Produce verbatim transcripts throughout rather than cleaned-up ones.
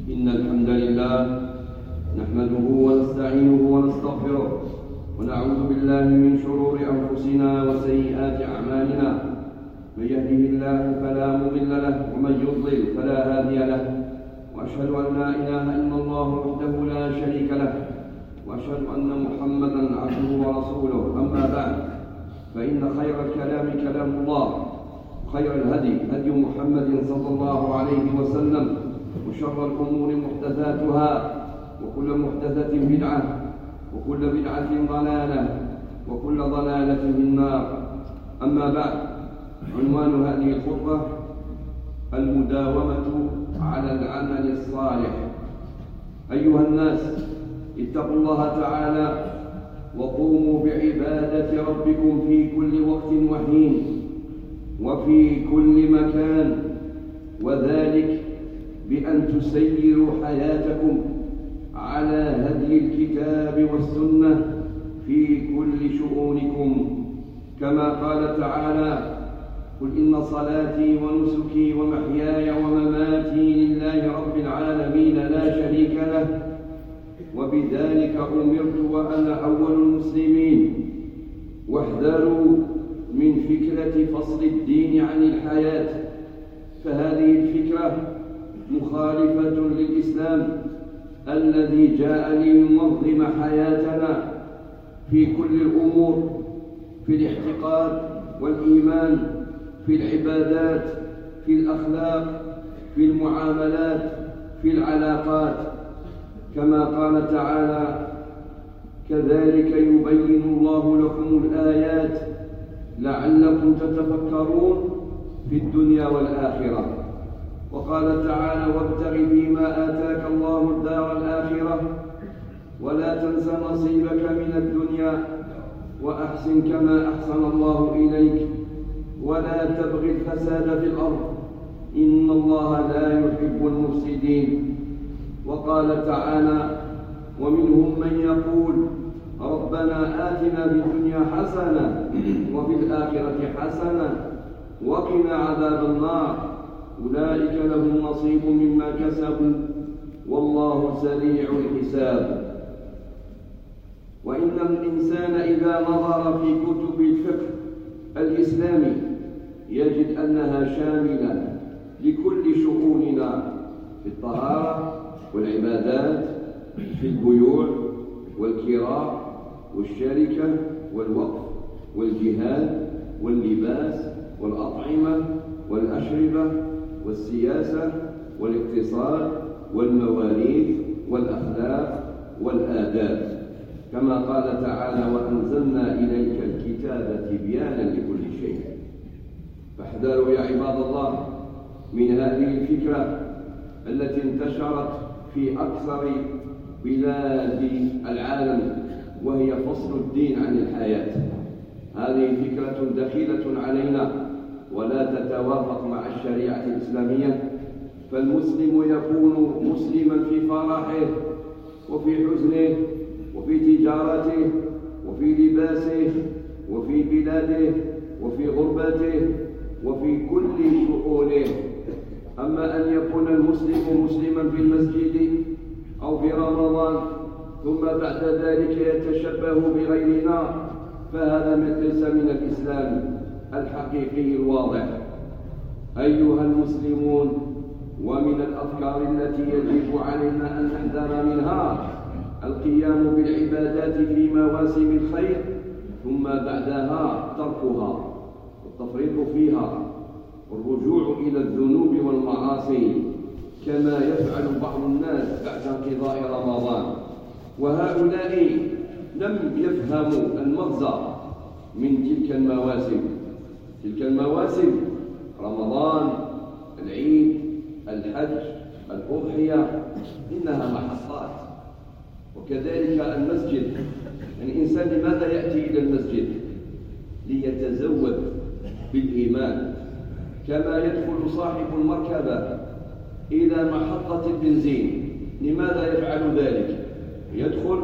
إن الحمد لله نحمده ونستعينه ونستغفره ونعوذ بالله من شرور أنفسنا وسيئات أعمالنا. من يهده الله فلا مضل له ومن يضلل فلا هادي له، وأشهد أن لا إله إلا الله وحده لا شريك له، وأشهد أن محمدا عبده ورسوله. أما بعد، فإن خير الكلام كلام الله، خير الهدي هدي محمد صلى الله عليه وسلم، وشر الأمور محدثاتها، وكل محدثة بدعة، وكل بدعة ضلالة، وكل ضلالة في النار. أما بعد، عنوان هذه الخطبة المداومة على العمل الصالح. أيها الناس، اتقوا الله تعالى وقوموا بعبادة ربكم في كل وقت وحين وفي كل مكان، وذلك بأن تسيروا حياتكم على هدي الكتاب والسنة في كل شؤونكم، كما قال تعالى: قل إن صلاتي ونسكي ومحياي ومماتي لله رب العالمين لا شريك له، وبذلك أمرت وأنا أول المسلمين. واحذروا من فكرة فصل الدين عن الحياة، فهذه الفكرة مخالفة للإسلام الذي جاء لينظم حياتنا في كل الأمور، في الاعتقاد والإيمان، في العبادات، في الأخلاق، في المعاملات، في العلاقات، كما قال تعالى: كذلك يبين الله لكم الآيات لعلكم تتفكرون في الدنيا والآخرة. وقال تعالى: وابتغ فيما آتاك الله الدار الآخرة ولا تنس نصيبك من الدنيا وأحسن كما أحسن الله إليك ولا تبغ الفساد في الأرض إن الله لا يحب المفسدين. وقال تعالى: ومنهم من يقول ربنا آتنا في الدنيا حسنة وفي الآخرة حسنة وقنا عذاب النار أولئك لهم نصيب مما كسبوا والله سريع الحساب. وإن الإنسان إذا نظر في كتب الفقه الإسلامي يجد أنها شاملة لكل شؤوننا في الطهارة والعبادات، في البيوع والكراء والشركة والوقف والجهاد واللباس والأطعمة والأشربة والسياسة والاقتصاد والمواريث والأخلاق والآداب، كما قال تعالى: وأنزلنا إليك الكتاب تبيانا لكل شيء. فاحذروا يا عباد الله من هذه الفكرة التي انتشرت في أكثر بلاد العالم، وهي فصل الدين عن الحياة. هذه فكرة دخيلة علينا ولا تتوافق مع الشريعة الإسلامية. فالمسلم يكون مسلما في فرحه وفي حزنه وفي تجارته وفي لباسه وفي بلاده وفي غربته وفي كل شؤونه. أما أن يكون المسلم مسلما في المسجد أو في رمضان ثم بعد ذلك يتشبه بغيرنا، فهذا ليس من الإسلام الحقيقي الواضح. أيها المسلمون، ومن الأفكار التي يجب علينا أن نحذر منها القيام بالعبادات في مواسم الخير ثم بعدها تركها والتفريط فيها والرجوع إلى الذنوب والمعاصي، كما يفعل بعض الناس بعد انقضاء رمضان. وهؤلاء لم يفهموا المغزى من تلك المواسم. تلك المواسم رمضان، العيد، الحج، الأضحية، إنها محطات. وكذلك المسجد، الإنسان لماذا يأتي إلى المسجد؟ ليتزود بالإيمان، كما يدخل صاحب المركبة إلى محطة البنزين. لماذا يفعل ذلك؟ يدخل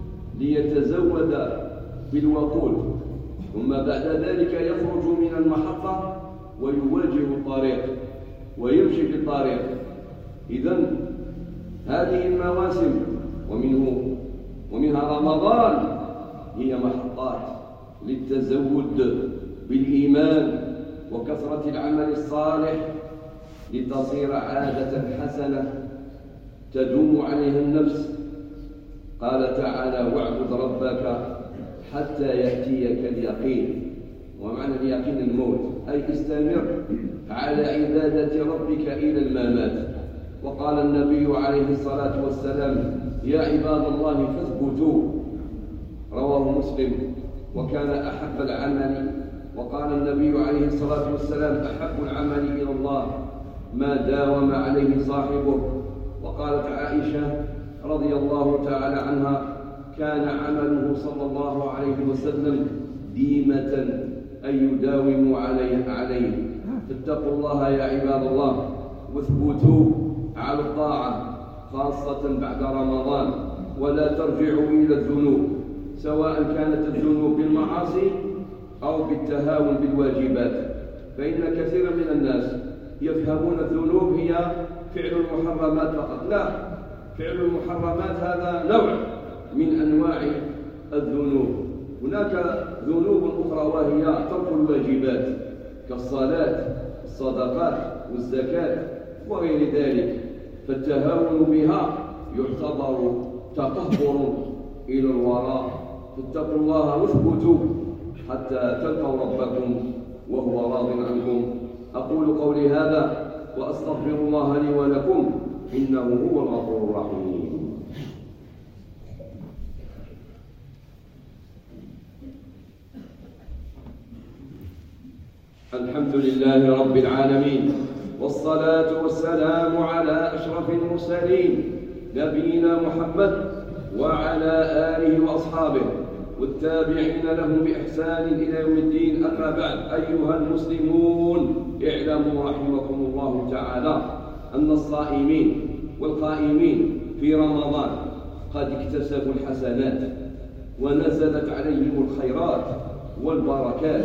ليتزود بالوقود، ثم بعد ذلك يخرج من المحطة ويواجه الطريق ويمشي في الطريق. إذن هذه المواسم ومنه ومنها رمضان هي محطات للتزود بالإيمان وكثرة العمل الصالح لتصير عادة حسنة تدوم عليها النفس. قال تعالى: واعبد ربك حتى يأتيك اليقين. ومعنى اليقين الموت، أي استمر على عبادة ربك إلى الممات. وقال النبي عليه الصلاة والسلام: يا عباد الله فاثبتوا. رواه مسلم. وكان أحب العمل وقال النبي عليه الصلاة والسلام: أحب العمل إلى الله ما داوم عليه صاحبه. وقالت عائشة رضي الله تعالى عنها: كان عمله صلى الله عليه وسلم ديمة أي يداوم عليه عليه فاتقوا الله يا عباد الله واثبتوا على الطاعة خاصة بعد رمضان، ولا ترجعوا إلى الذنوب، سواء كانت الذنوب بالمعاصي أو بالتهاون بالواجبات. فإن كثيرا من الناس يفهمون الذنوب هي فعل المحرمات فقط. لا، فعل المحرمات هذا نوع من أنواع الذنوب. هناك ذنوب أخرى وهي ترك الواجبات كالصلاة، الصدقات والزكاة وغير ذلك، فالتهاون بها يعتبر تقهر إلى الوراء. فاتقوا الله واثبتوا حتى تلقوا ربكم وهو راض عنكم. أقول قولي هذا وأستغفر الله لي ولكم، إنه هو الغفور الرحيم. الحمد لله رب العالمين، والصلاة والسلام على أشرف المرسلين نبينا محمد وعلى آله وأصحابه والتابعين لهم بإحسان إلى يوم الدين. أما بعد، أيها المسلمون، اعلموا رحمكم الله تعالى أن الصائمين والقائمين في رمضان قد اكتسبوا الحسنات ونزلت عليهم الخيرات والبركات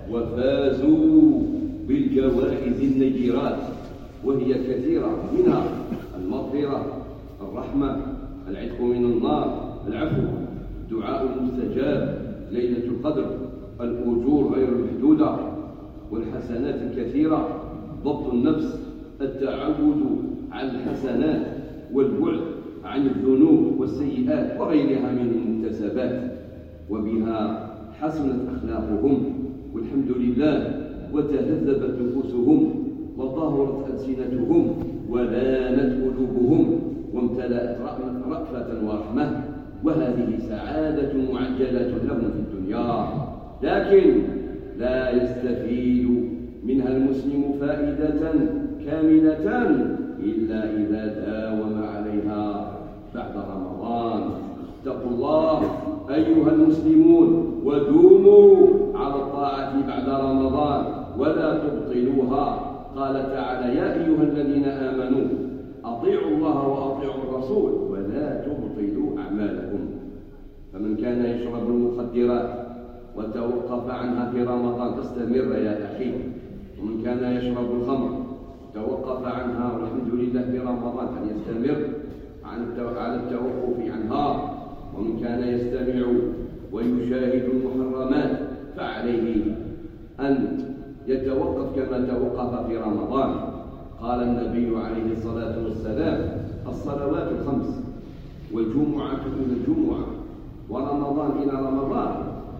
وفازوا بالجوائز النيرات، وهي كثيرة، منها المغفرة، الرحمة، العتق من النار، العفو، الدعاء المستجاب، ليلة القدر، الأجور غير المحدودة، والحسنات الكثيرة، ضبط النفس، التعود على الحسنات والبعد عن الذنوب والسيئات وغيرها من المكتسبات، وبها حسنت أخلاقهم والحمد لله، وتهذبت نفوسهم وطهرت ألسنتهم ولانت قلوبهم وامتلأت رأفة ورحمة، وهذه سعادة معجلة لهم في الدنيا. لكن لا يستفيد منها المسلم فائدة كاملة إلا إذا داوم عليها بعد رمضان. اتقوا الله أيها المسلمون ودوموا على الطاعة بعد رمضان ولا تبطلوها. قال تعالى: يا أيها الذين آمنوا أطيعوا الله وأطيعوا الرسول ولا تبطلوا أعمالكم. فمن كان يشرب المخدرات وتوقف عنها في رمضان فاستمر يا أخي، ومن كان يشرب الخمر توقف عنها والحمد لله في رمضان فليستمر على التوقف عنها، ومن كان يستمع ويشاهد المحرمات فعليه أن يتوقف كما توقف في رمضان. قال النبي عليه الصلاة والسلام: الصلوات الخمس والجمعة إلى الجمعة ورمضان إلى رمضان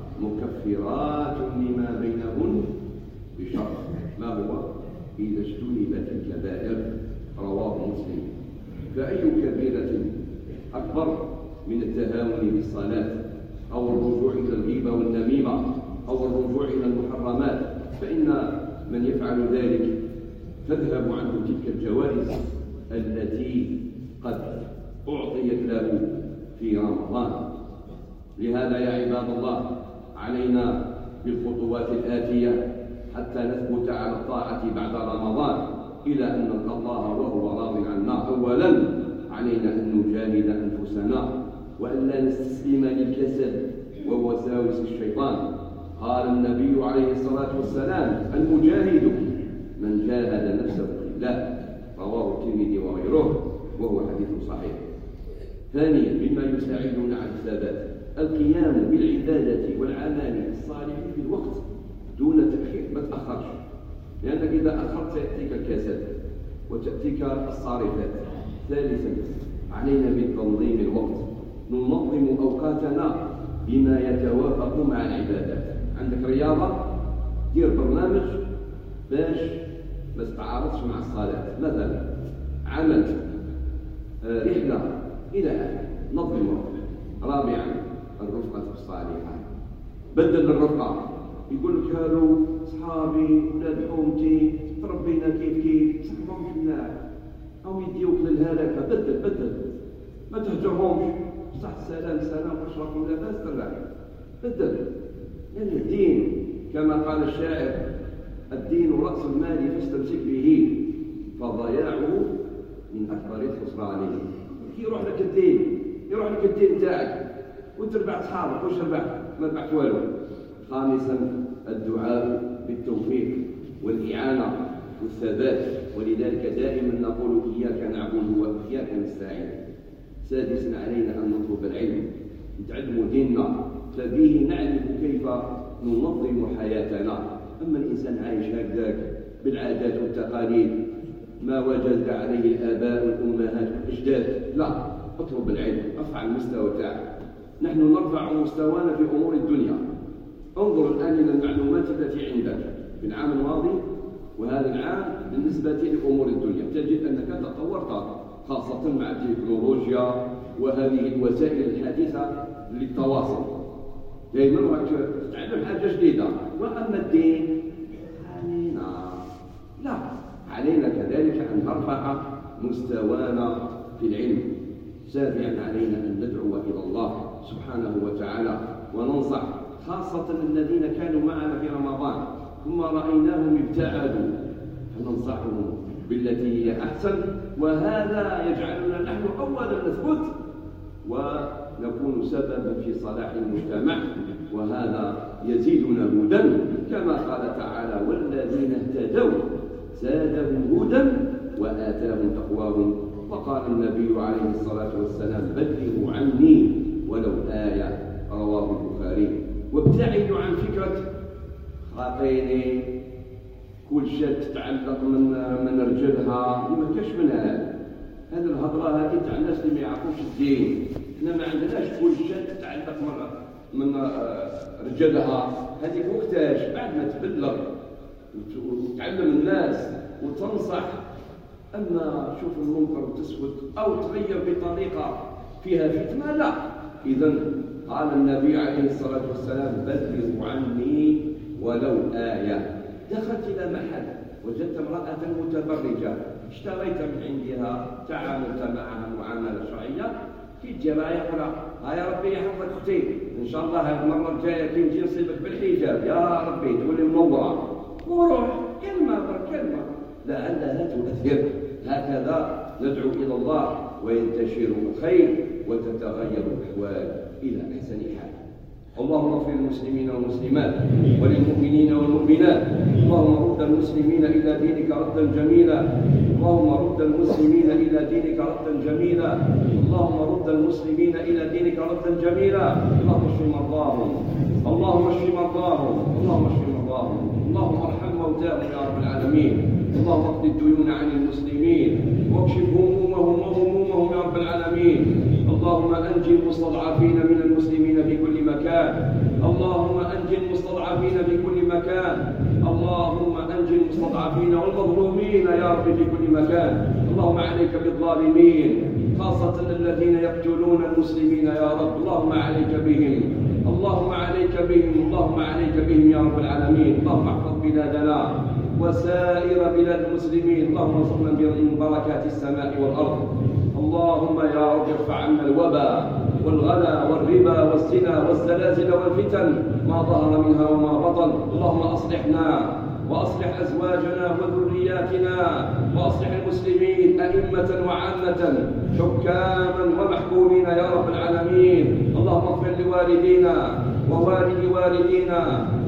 مكفرات لما بينهن بشرط، ما هو؟ إذا اجتنبت الكبائر. رواه مسلم. فأي كبيرة أكبر من التهاون بالصلاة أو الرجوع إلى الغيبة والنميمة أو الرجوع إلى المحرمات؟ فإن من يفعل ذلك تذهب عنه تلك الجوائز التي قد أعطيت له في رمضان. لهذا يا عباد الله علينا بالخطوات الآتية حتى نثبت على الطاعة بعد رمضان إلى أن نلقى الله وهو راض عنا. أولا علينا أن نجاهد أنفسنا وأن لا نستسلم للكسل ووساوس الشيطان. قال النبي عليه الصلاة والسلام: المجاهد من جاهد نفسه في الله. رواه الترمذي وغيره. وهو حديث صحيح. ثانيا مما يساعدنا على الثبات القيام بالعبادة والعمل الصالح في الوقت دون تأخير، ما تأخرش، لأنك إذا أخرت يأتيك الكسل وتأتيك الصارفات. ثالثا علينا بتنظيم الوقت، ننظم أوقاتنا بما يتوافق مع العبادات. عندك رياضة، دير برنامج باش ما تتعارضش مع الصلاة. مثلا عمل آه رحلة إلى آخره، نظم وقتك. رابعا الرفقة الصالحة، بدل الرفقة. يقول لك هذو صحابي ولاد حومتي تربينا كيف كيف، صحبهم في الله أو يديوك للهلكة، بدل بدل ما تهجرهمش، صح سلام سلام واشركوا لا بأس ترجع، بدل. لأن يعني الدين كما قال الشاعر الدين رأس المال فاستمسك به فضياعه من أكبر الخسران. يروح لك الدين، يروح لك الدين تاعك وتربح أصحابك، وش ربحت؟ ما ربحت والو. خامسا الدعاء بالتوفيق والإعانة والثبات، ولذلك دائما نقول إياك نعبد وإياك نستعين. سادسا علينا أن نطلب العلم، نتعلم ديننا، فبه نعرف كيف ننظم حياتنا. أما الإنسان عايش هكذاك بالعادات والتقاليد ما وجد عليه الآباء والأمهات والأجداد، لا، اطلب العلم، ارفع المستوى تاعك. نحن نرفع مستوانا في أمور الدنيا. انظر الآن إلى المعلومات التي عندك في العام الماضي وهذا العام بالنسبة لأمور الدنيا، تجد أنك تطورت، خاصة مع التكنولوجيا وهذه الوسائل الحديثة للتواصل. دائما راك تتعلم حاجة جديدة. وأما الدين علينا، لا، علينا كذلك أن نرفع مستوانا في العلم. سابعا علينا أن ندعو إلى الله سبحانه وتعالى وننصح، خاصة الذين كانوا معنا في رمضان ثم رأيناهم ابتعدوا، فننصحهم بالتي هي أحسن، وهذا يجعلنا نحن أولا نثبت ونكون سببا في صلاح المجتمع، وهذا يزيدنا هدى كما قال تعالى والذين اهتدوا زادهم هدى وآتاهم تقواهم. وقال النبي عليه الصلاة والسلام بلغوا عني ولو آية، رواه البخاري. وابتعدوا عن فكرة خاطيني كل شيء تتعلق من من رجلها، ما كاش منها هذا. هذه الهضره هذه تاع الناس اللي ما يعرفوش الدين. احنا ما عندناش كل شيء تتعلق من من رجلها، هذه وقتاش بعد ما تبلغ وتعلم الناس وتنصح. اما شوف المنكر وتسكت او تغير بطريقه فيها فتنه، لا. اذا قال النبي عليه الصلاه والسلام بلغوا عني ولو آية. دخلت إلى محل وجدت امرأة متبرجة، اشتريت من عندها، تعاملت معها معاملة شرعية، كي تجي رايح يقول ها يا ربي يحفظك أختي، إن شاء الله هذه المرة الجاية كي نجي نصيبك بالحجاب يا ربي تولي منورة، وروح كلمة كلمة لعلها تؤثر. هكذا ندعو إلى الله وينتشر الخير وتتغير الأحوال إلى أحسن حال. اللهم اغفر للمسلمين والمسلمات وللمؤمنين والمؤمنات. اللهم رد المسلمين إلى دينك ردا جميلا. اللهم رد المسلمين إلى دينك ردا جميلا. اللهم رد المسلمين إلى دينك ردا جميلا. اللهم اشف مرضاهم، اللهم اشف مرضاهم، اللهم اشف مرضاهم، اللهم ارحم موتاهم يا رب العالمين. اللهم اقض الديون عن المسلمين واكشف همومهم وهمومهم يا رب العالمين. اللهم أنجي المستضعفين من المسلمين في كل مكان. اللهم أنجي المستضعفين في كل مكان. اللهم أنجي المستضعفين والمظلومين يا رب في كل مكان. اللهم عليك بالظالمين، خاصة الذين يقتلون المسلمين يا رب. اللهم عليك بهم، اللهم عليك بهم، اللهم عليك بهم يا رب العالمين. اللهم احفظ بلادنا وسائر بلاد المسلمين. اللهم ارزقنا من بركات السماء والأرض. اللهم يا رب ارفع عنا الوباء والغلا والربا والزنا والزلازل والفتن ما ظهر منها وما بطن. اللهم أصلحنا وأصلح أزواجنا وذرياتنا وأصلح المسلمين أئمة وعامة حكاما ومحكومين يا رب العالمين. اللهم اغفر لوالدينا ووالد والدينا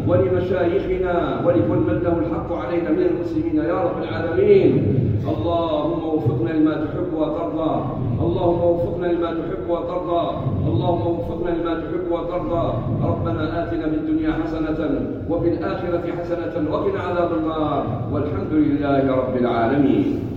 ولمشايخنا ولكل من له الحق علينا من المسلمين يا رب العالمين. اللهم وفقنا لما تحب وترضى، اللهم وفقنا لما تحب وترضى، اللهم وفقنا لما تحب وترضى. ربنا آتنا في الدنيا حسنة وفي الآخرة حسنة وقنا عذاب النار، والحمد لله رب العالمين.